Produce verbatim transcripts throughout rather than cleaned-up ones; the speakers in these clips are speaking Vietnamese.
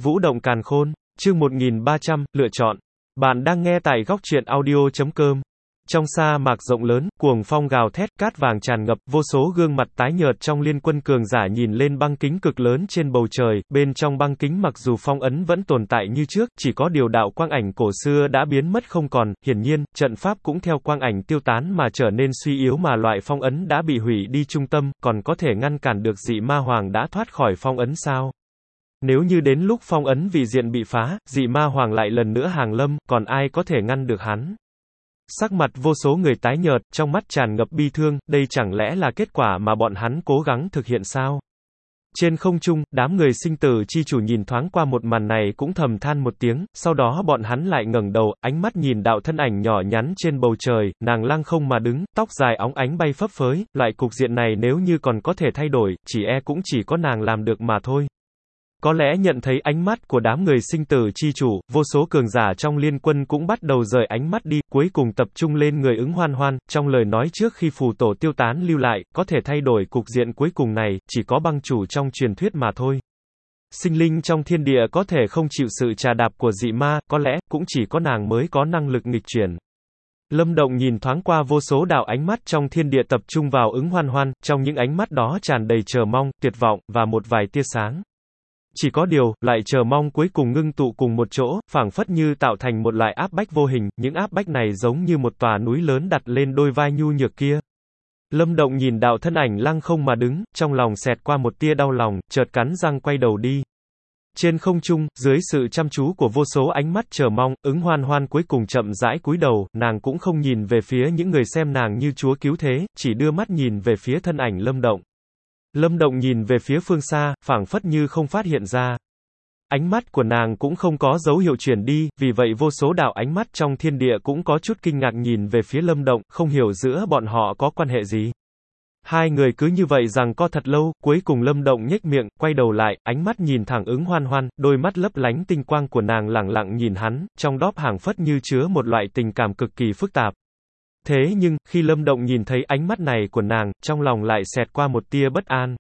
Vũ động càn khôn, chương một nghìn ba trăm, lựa chọn. Bạn đang nghe tại góc truyện audio chấm com. Trong sa mạc rộng lớn, cuồng phong gào thét, cát vàng tràn ngập, vô số gương mặt tái nhợt trong liên quân cường giả nhìn lên băng kính cực lớn trên bầu trời, bên trong băng kính mặc dù phong ấn vẫn tồn tại như trước, chỉ có điều đạo quang ảnh cổ xưa đã biến mất không còn, hiển nhiên, trận pháp cũng theo quang ảnh tiêu tán mà trở nên suy yếu mà loại phong ấn đã bị hủy đi trung tâm, còn có thể ngăn cản được dị ma hoàng đã thoát khỏi phong ấn sao? Nếu như đến lúc phong ấn vị diện bị phá, dị ma hoàng lại lần nữa hàng lâm, còn ai có thể ngăn được hắn? Sắc mặt vô số người tái nhợt, trong mắt tràn ngập bi thương, đây chẳng lẽ là kết quả mà bọn hắn cố gắng thực hiện sao? Trên không trung, đám người sinh tử chi chủ nhìn thoáng qua một màn này cũng thầm than một tiếng, sau đó bọn hắn lại ngẩng đầu, ánh mắt nhìn đạo thân ảnh nhỏ nhắn trên bầu trời, nàng lăng không mà đứng, tóc dài óng ánh bay phấp phới, loại cục diện này nếu như còn có thể thay đổi, chỉ e cũng chỉ có nàng làm được mà thôi. Có lẽ nhận thấy ánh mắt của đám người sinh tử chi chủ, vô số cường giả trong liên quân cũng bắt đầu rời ánh mắt đi, cuối cùng tập trung lên người ứng hoan hoan, trong lời nói trước khi phù tổ tiêu tán lưu lại, có thể thay đổi cục diện cuối cùng này, chỉ có băng chủ trong truyền thuyết mà thôi. Sinh linh trong thiên địa có thể không chịu sự trà đạp của dị ma, có lẽ, cũng chỉ có nàng mới có năng lực nghịch chuyển. Lâm Động nhìn thoáng qua vô số đạo ánh mắt trong thiên địa tập trung vào ứng hoan hoan, trong những ánh mắt đó tràn đầy chờ mong, tuyệt vọng, và một vài tia sáng. Chỉ có điều, loại chờ mong cuối cùng ngưng tụ cùng một chỗ, phảng phất như tạo thành một loại áp bách vô hình, những áp bách này giống như một tòa núi lớn đặt lên đôi vai nhu nhược kia. Lâm Động nhìn đạo thân ảnh lăng không mà đứng, trong lòng xẹt qua một tia đau lòng, chợt cắn răng quay đầu đi. Trên không trung, dưới sự chăm chú của vô số ánh mắt chờ mong, ứng hoan hoan cuối cùng chậm rãi cúi đầu, nàng cũng không nhìn về phía những người xem nàng như chúa cứu thế, chỉ đưa mắt nhìn về phía thân ảnh Lâm Động. Lâm Động nhìn về phía phương xa, phảng phất như không phát hiện ra. Ánh mắt của nàng cũng không có dấu hiệu chuyển đi, vì vậy vô số đạo ánh mắt trong thiên địa cũng có chút kinh ngạc nhìn về phía Lâm Động, không hiểu giữa bọn họ có quan hệ gì. Hai người cứ như vậy rằng co thật lâu, cuối cùng Lâm Động nhếch miệng, quay đầu lại, ánh mắt nhìn thẳng ứng hoan hoan, đôi mắt lấp lánh tinh quang của nàng lẳng lặng nhìn hắn, trong đó phảng phất như chứa một loại tình cảm cực kỳ phức tạp. Thế nhưng, khi Lâm Động nhìn thấy ánh mắt này của nàng, trong lòng lại xẹt qua một tia bất an.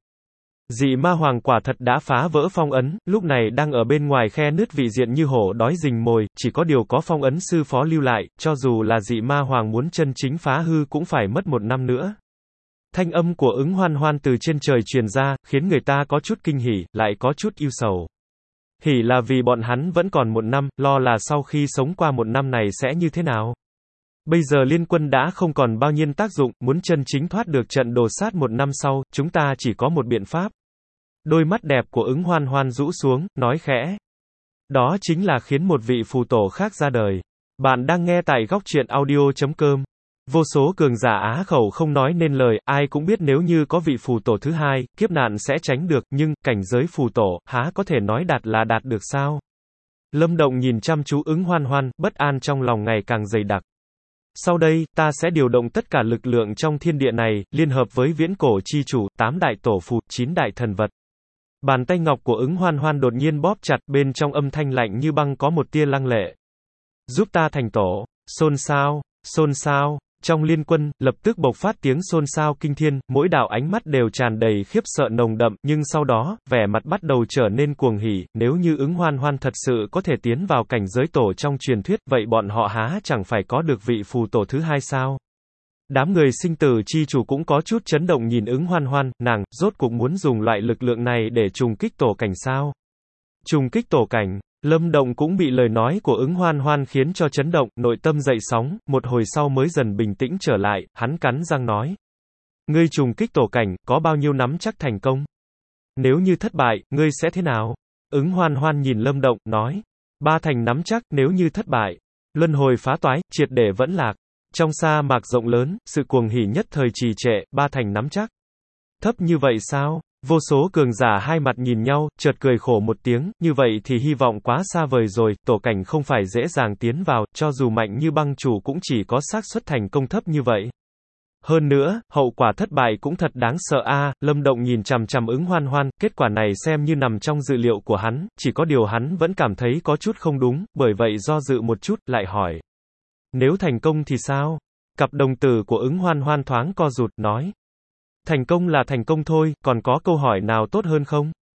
Dị ma hoàng quả thật đã phá vỡ phong ấn, lúc này đang ở bên ngoài khe nứt vị diện như hổ đói rình mồi, chỉ có điều có phong ấn sư phó lưu lại, cho dù là dị ma hoàng muốn chân chính phá hư cũng phải mất một năm nữa. Thanh âm của ứng hoan hoan từ trên trời truyền ra, khiến người ta có chút kinh hỉ, lại có chút ưu sầu. Hỉ là vì bọn hắn vẫn còn một năm, lo là sau khi sống qua một năm này sẽ như thế nào. Bây giờ liên quân đã không còn bao nhiêu tác dụng, muốn chân chính thoát được trận đồ sát một năm sau, chúng ta chỉ có một biện pháp. Đôi mắt đẹp của ứng hoan hoan rũ xuống, nói khẽ. Đó chính là khiến một vị phù tổ khác ra đời. Bạn đang nghe tại góc truyện audio chấm com. Vô số cường giả á khẩu không nói nên lời, ai cũng biết nếu như có vị phù tổ thứ hai, kiếp nạn sẽ tránh được, nhưng, cảnh giới phù tổ, há có thể nói đạt là đạt được sao? Lâm Động nhìn chăm chú ứng hoan hoan, bất an trong lòng ngày càng dày đặc. Sau đây, ta sẽ điều động tất cả lực lượng trong thiên địa này, liên hợp với viễn cổ chi chủ, tám đại tổ phù, chín đại thần vật. Bàn tay ngọc của ứng hoan hoan đột nhiên bóp chặt, bên trong âm thanh lạnh như băng có một tia lăng lệ. Giúp ta thành tổ, xôn xao, xôn xao. Trong liên quân, lập tức bộc phát tiếng xôn xao kinh thiên, mỗi đạo ánh mắt đều tràn đầy khiếp sợ nồng đậm, nhưng sau đó, vẻ mặt bắt đầu trở nên cuồng hỉ, nếu như ứng hoan hoan thật sự có thể tiến vào cảnh giới tổ trong truyền thuyết, vậy bọn họ há chẳng phải có được vị phù tổ thứ hai sao? Đám người sinh tử chi chủ cũng có chút chấn động nhìn ứng hoan hoan, nàng, rốt cuộc muốn dùng loại lực lượng này để trùng kích tổ cảnh sao? Trùng kích tổ cảnh. Lâm Động cũng bị lời nói của ứng hoan hoan khiến cho chấn động, nội tâm dậy sóng, một hồi sau mới dần bình tĩnh trở lại, hắn cắn răng nói. Ngươi trùng kích tổ cảnh, có bao nhiêu nắm chắc thành công? Nếu như thất bại, ngươi sẽ thế nào? Ứng hoan hoan nhìn Lâm Động, nói. Ba thành nắm chắc, nếu như thất bại. Luân hồi phá toái, triệt để vẫn lạc. Trong sa mạc rộng lớn, sự cuồng hỉ nhất thời trì trệ, ba thành nắm chắc. Thấp như vậy sao? Vô số cường giả hai mặt nhìn nhau, chợt cười khổ một tiếng, như vậy thì hy vọng quá xa vời rồi, tổ cảnh không phải dễ dàng tiến vào, cho dù mạnh như băng chủ cũng chỉ có xác suất thành công thấp như vậy. Hơn nữa, hậu quả thất bại cũng thật đáng sợ a. À, Lâm Động nhìn chằm chằm ứng hoan hoan, kết quả này xem như nằm trong dự liệu của hắn, chỉ có điều hắn vẫn cảm thấy có chút không đúng, bởi vậy do dự một chút, lại hỏi. Nếu thành công thì sao? Cặp đồng tử của ứng hoan hoan thoáng co rụt, nói. Thành công là thành công thôi, còn có câu hỏi nào tốt hơn không?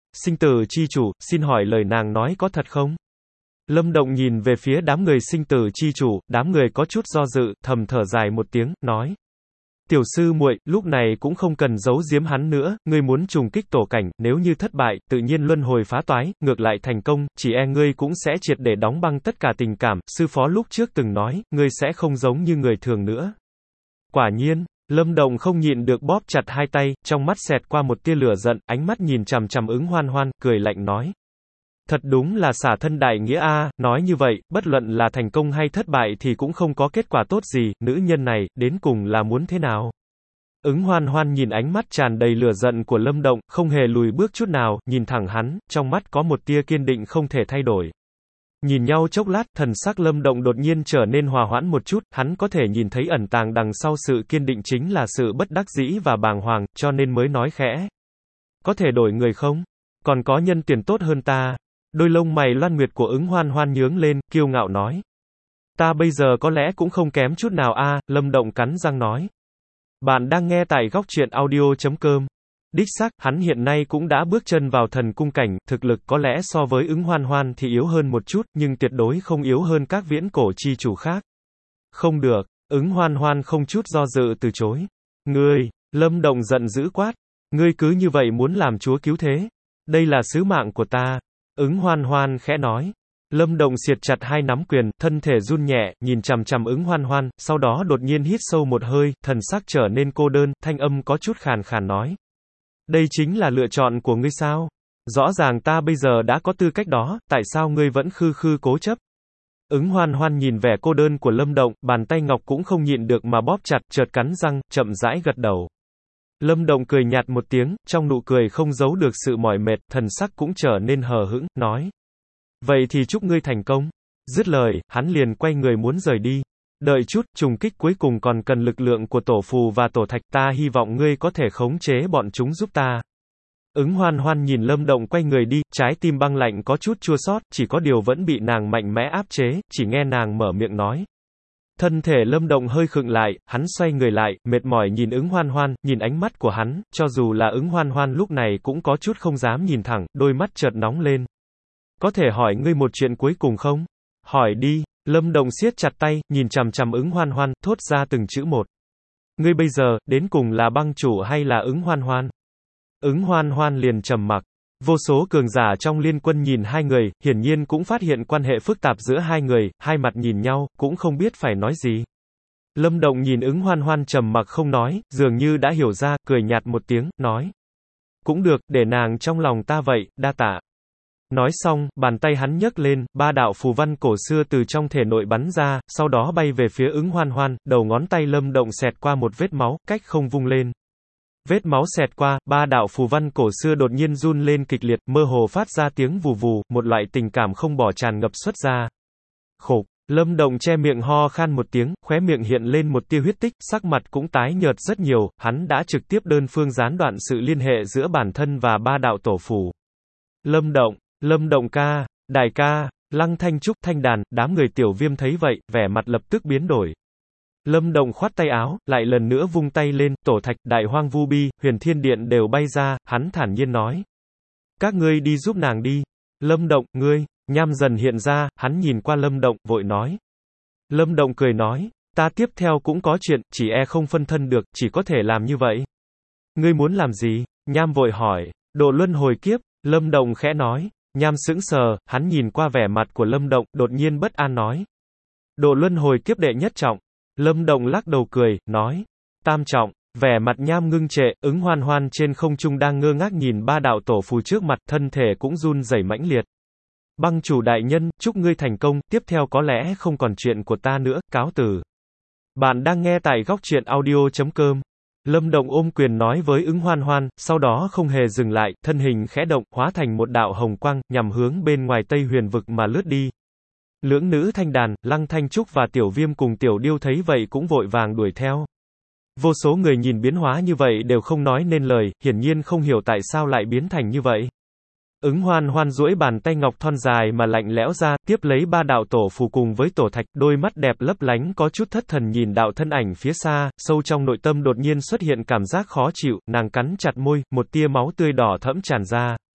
Sinh tử chi chủ, xin hỏi lời nàng nói có thật không? Lâm Động nhìn về phía đám người sinh tử chi chủ, đám người có chút do dự, thầm thở dài một tiếng, nói. Tiểu sư muội, lúc này cũng không cần giấu giếm hắn nữa, ngươi muốn trùng kích tổ cảnh, nếu như thất bại, tự nhiên luân hồi phá toái, ngược lại thành công, chỉ e ngươi cũng sẽ triệt để đóng băng tất cả tình cảm, sư phó lúc trước từng nói, ngươi sẽ không giống như người thường nữa. Quả nhiên, Lâm Động không nhịn được bóp chặt hai tay, trong mắt xẹt qua một tia lửa giận, ánh mắt nhìn chằm chằm Ứng Hoan Hoan, cười lạnh nói. Thật đúng là xả thân đại nghĩa a, nói như vậy, bất luận là thành công hay thất bại thì cũng không có kết quả tốt gì, nữ nhân này, đến cùng là muốn thế nào? Ứng Hoan Hoan nhìn ánh mắt tràn đầy lửa giận của Lâm Động, không hề lùi bước chút nào, nhìn thẳng hắn, trong mắt có một tia kiên định không thể thay đổi. Nhìn nhau chốc lát, thần sắc Lâm Động đột nhiên trở nên hòa hoãn một chút, hắn có thể nhìn thấy ẩn tàng đằng sau sự kiên định chính là sự bất đắc dĩ và bàng hoàng, cho nên mới nói khẽ. Có thể đổi người không? Còn có nhân tuyển tốt hơn ta. Đôi lông mày loan nguyệt của Ứng Hoan Hoan nhướng lên, kiêu ngạo nói. Ta bây giờ có lẽ cũng không kém chút nào a, Lâm Động cắn răng nói. Bạn đang nghe tại góc truyện audio chấm com. Đích xác, hắn hiện nay cũng đã bước chân vào thần cung cảnh, thực lực có lẽ so với Ứng Hoan Hoan thì yếu hơn một chút, nhưng tuyệt đối không yếu hơn các viễn cổ chi chủ khác. Không được, Ứng Hoan Hoan không chút do dự từ chối. Ngươi, Lâm Động giận dữ quát. Ngươi cứ như vậy muốn làm chúa cứu thế. Đây là sứ mạng của ta. Ứng Hoan Hoan khẽ nói. Lâm Động siết chặt hai nắm quyền, thân thể run nhẹ, nhìn chằm chằm Ứng Hoan Hoan, sau đó đột nhiên hít sâu một hơi, thần sắc trở nên cô đơn, thanh âm có chút khàn khàn nói. Đây chính là lựa chọn của ngươi sao? Rõ ràng ta bây giờ đã có tư cách đó, tại sao ngươi vẫn khư khư cố chấp? Ứng Hoan Hoan nhìn vẻ cô đơn của Lâm Động, bàn tay ngọc cũng không nhịn được mà bóp chặt, chợt cắn răng, chậm rãi gật đầu. Lâm Động cười nhạt một tiếng, trong nụ cười không giấu được sự mỏi mệt, thần sắc cũng trở nên hờ hững, nói. Vậy thì chúc ngươi thành công. Dứt lời, hắn liền quay người muốn rời đi. Đợi chút, trùng kích cuối cùng còn cần lực lượng của tổ phù và tổ thạch, ta hy vọng ngươi có thể khống chế bọn chúng giúp ta. Ứng Hoan Hoan nhìn Lâm Động quay người đi, trái tim băng lạnh có chút chua xót, chỉ có điều vẫn bị nàng mạnh mẽ áp chế, chỉ nghe nàng mở miệng nói. Thân thể Lâm Động hơi khựng lại, hắn xoay người lại, mệt mỏi nhìn Ứng Hoan Hoan, nhìn ánh mắt của hắn, cho dù là Ứng Hoan Hoan lúc này cũng có chút không dám nhìn thẳng, đôi mắt chợt nóng lên. Có thể hỏi ngươi một chuyện cuối cùng không? Hỏi đi. Lâm Động siết chặt tay, nhìn chằm chằm Ứng Hoan Hoan, thốt ra từng chữ một. Ngươi bây giờ, đến cùng là băng chủ hay là Ứng Hoan Hoan? Ứng Hoan Hoan liền trầm mặc. Vô số cường giả trong liên quân nhìn hai người, hiển nhiên cũng phát hiện quan hệ phức tạp giữa hai người, hai mặt nhìn nhau, cũng không biết phải nói gì. Lâm Động nhìn Ứng Hoan Hoan trầm mặc không nói, dường như đã hiểu ra, cười nhạt một tiếng, nói. Cũng được, để nàng trong lòng ta vậy, đa tạ. Nói xong, bàn tay hắn nhấc lên, ba đạo phù văn cổ xưa từ trong thể nội bắn ra, sau đó bay về phía Ứng Hoan Hoan, đầu ngón tay Lâm Động xẹt qua một vết máu, cách không vung lên. Vết máu xẹt qua, ba đạo phù văn cổ xưa đột nhiên run lên kịch liệt, mơ hồ phát ra tiếng vù vù, một loại tình cảm không bỏ tràn ngập xuất ra. Khục, Lâm Động che miệng ho khan một tiếng, khóe miệng hiện lên một tia huyết tích, sắc mặt cũng tái nhợt rất nhiều, hắn đã trực tiếp đơn phương gián đoạn sự liên hệ giữa bản thân và ba đạo tổ phù. Lâm Động, Lâm Động ca, đại ca, Lăng Thanh Trúc, Thanh Đàn, đám người Tiểu Viêm thấy vậy, vẻ mặt lập tức biến đổi. Lâm Động khoát tay áo, lại lần nữa vung tay lên, tổ thạch, đại hoang vu bi, huyền thiên điện đều bay ra, hắn thản nhiên nói. Các ngươi đi giúp nàng đi. Lâm Động, ngươi, nham dần hiện ra, hắn nhìn qua Lâm Động, vội nói. Lâm Động cười nói, ta tiếp theo cũng có chuyện, chỉ e không phân thân được, chỉ có thể làm như vậy. Ngươi muốn làm gì? Nham vội hỏi. Độ luân hồi kiếp, Lâm Động khẽ nói. Nham sững sờ, hắn nhìn qua vẻ mặt của Lâm Động, đột nhiên bất an nói. Độ luân hồi kiếp đệ nhất trọng. Lâm Động lắc đầu cười, nói. Tam trọng, vẻ mặt Nham ngưng trệ, Ứng Hoan Hoan trên không trung đang ngơ ngác nhìn ba đạo tổ phù trước mặt, thân thể cũng run rẩy mãnh liệt. Băng chủ đại nhân, chúc ngươi thành công, tiếp theo có lẽ không còn chuyện của ta nữa, cáo từ. Bạn đang nghe tại góc truyện audio chấm com. Lâm Động ôm quyền nói với Ứng Hoan Hoan, sau đó không hề dừng lại, thân hình khẽ động, hóa thành một đạo hồng quang, nhằm hướng bên ngoài Tây Huyền vực mà lướt đi. Lưỡng nữ Thanh Đàn, Lăng Thanh Trúc và Tiểu Viêm cùng Tiểu Điêu thấy vậy cũng vội vàng đuổi theo. Vô số người nhìn biến hóa như vậy đều không nói nên lời, hiển nhiên không hiểu tại sao lại biến thành như vậy. Ứng Hoan Hoan duỗi bàn tay ngọc thon dài mà lạnh lẽo ra, tiếp lấy ba đạo tổ phù cùng với tổ thạch, đôi mắt đẹp lấp lánh có chút thất thần nhìn đạo thân ảnh phía xa, sâu trong nội tâm đột nhiên xuất hiện cảm giác khó chịu, nàng cắn chặt môi, một tia máu tươi đỏ thẫm tràn ra.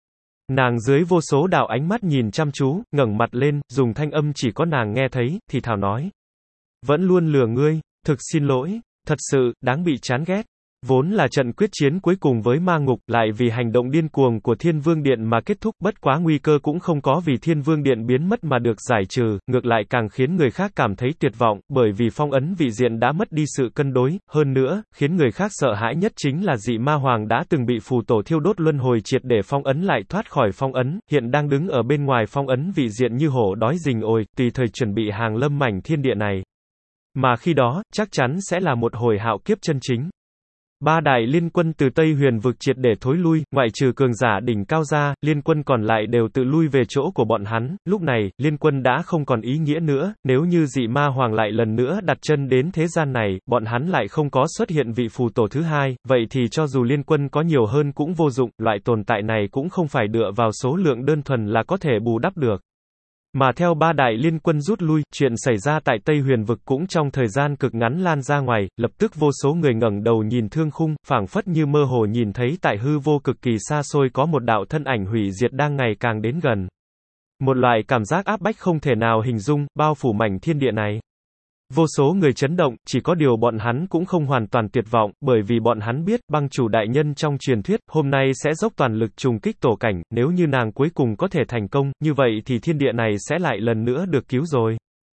Nàng dưới vô số đạo ánh mắt nhìn chăm chú, ngẩng mặt lên, dùng thanh âm chỉ có nàng nghe thấy, thì thào nói. Vẫn luôn lừa ngươi, thực xin lỗi, thật sự, đáng bị chán ghét. Vốn là trận quyết chiến cuối cùng với ma ngục, lại vì hành động điên cuồng của Thiên Vương Điện mà kết thúc, bất quá nguy cơ cũng không có vì Thiên Vương Điện biến mất mà được giải trừ, ngược lại càng khiến người khác cảm thấy tuyệt vọng, bởi vì phong ấn vị diện đã mất đi sự cân đối, hơn nữa, khiến người khác sợ hãi nhất chính là dị ma hoàng đã từng bị phù tổ thiêu đốt luân hồi triệt để phong ấn lại thoát khỏi phong ấn, hiện đang đứng ở bên ngoài phong ấn vị diện như hổ đói rình ồi, tùy thời chuẩn bị hàng lâm mảnh thiên địa này. Mà khi đó, chắc chắn sẽ là một hồi hạo kiếp chân chính. Ba đại liên quân từ Tây Huyền vực triệt để thối lui, ngoại trừ cường giả đỉnh cao ra, liên quân còn lại đều tự lui về chỗ của bọn hắn, lúc này, liên quân đã không còn ý nghĩa nữa, nếu như dị ma hoàng lại lần nữa đặt chân đến thế gian này, bọn hắn lại không có xuất hiện vị phù tổ thứ hai, vậy thì cho dù liên quân có nhiều hơn cũng vô dụng, loại tồn tại này cũng không phải dựa vào số lượng đơn thuần là có thể bù đắp được. Mà theo ba đại liên quân rút lui, chuyện xảy ra tại Tây Huyền vực cũng trong thời gian cực ngắn lan ra ngoài, lập tức vô số người ngẩng đầu nhìn thương khung, phảng phất như mơ hồ nhìn thấy tại hư vô cực kỳ xa xôi có một đạo thân ảnh hủy diệt đang ngày càng đến gần. Một loại cảm giác áp bách không thể nào hình dung, bao phủ mảnh thiên địa này. Vô số người chấn động, chỉ có điều bọn hắn cũng không hoàn toàn tuyệt vọng, bởi vì bọn hắn biết, băng chủ đại nhân trong truyền thuyết, hôm nay sẽ dốc toàn lực trùng kích tổ cảnh, nếu như nàng cuối cùng có thể thành công, như vậy thì thiên địa này sẽ lại lần nữa được cứu rồi.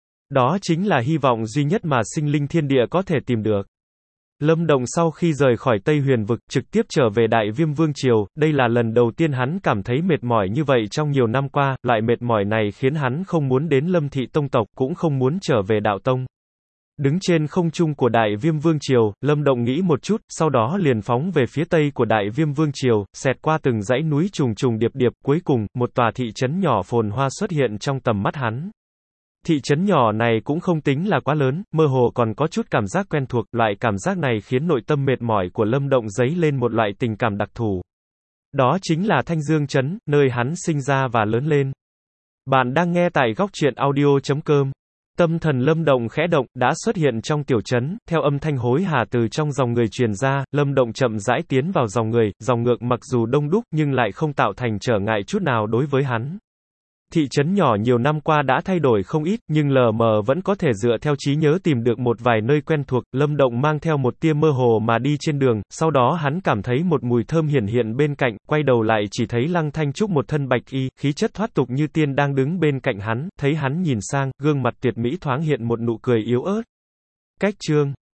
Đó chính là hy vọng duy nhất mà sinh linh thiên địa có thể tìm được. Lâm Động sau khi rời khỏi Tây Huyền vực, trực tiếp trở về Đại Viêm Vương Triều, đây là lần đầu tiên hắn cảm thấy mệt mỏi như vậy trong nhiều năm qua, loại mệt mỏi này khiến hắn không muốn đến Lâm Thị Tông tộc, cũng không muốn trở về Đạo Tông. Đứng trên không trung của Đại Viêm Vương Triều, Lâm Động nghĩ một chút, sau đó liền phóng về phía tây của Đại Viêm Vương Triều, xẹt qua từng dãy núi trùng trùng điệp điệp, cuối cùng, một tòa thị trấn nhỏ phồn hoa xuất hiện trong tầm mắt hắn. Thị trấn nhỏ này cũng không tính là quá lớn, mơ hồ còn có chút cảm giác quen thuộc, loại cảm giác này khiến nội tâm mệt mỏi của Lâm Động dấy lên một loại tình cảm đặc thù. Đó chính là Thanh Dương Trấn, nơi hắn sinh ra và lớn lên. Bạn đang nghe tại góc truyện audio chấm com. Tâm thần Lâm Động khẽ động, đã xuất hiện trong tiểu trấn, theo âm thanh hối hả từ trong dòng người truyền ra, Lâm Động chậm rãi tiến vào dòng người, dòng ngược mặc dù đông đúc nhưng lại không tạo thành trở ngại chút nào đối với hắn. Thị trấn nhỏ nhiều năm qua đã thay đổi không ít, nhưng lờ mờ vẫn có thể dựa theo trí nhớ tìm được một vài nơi quen thuộc, Lâm Động mang theo một tia mơ hồ mà đi trên đường, sau đó hắn cảm thấy một mùi thơm hiển hiện bên cạnh, quay đầu lại chỉ thấy Lăng Thanh Trúc một thân bạch y, khí chất thoát tục như tiên đang đứng bên cạnh hắn, thấy hắn nhìn sang, gương mặt tuyệt mỹ thoáng hiện một nụ cười yếu ớt. Cách chương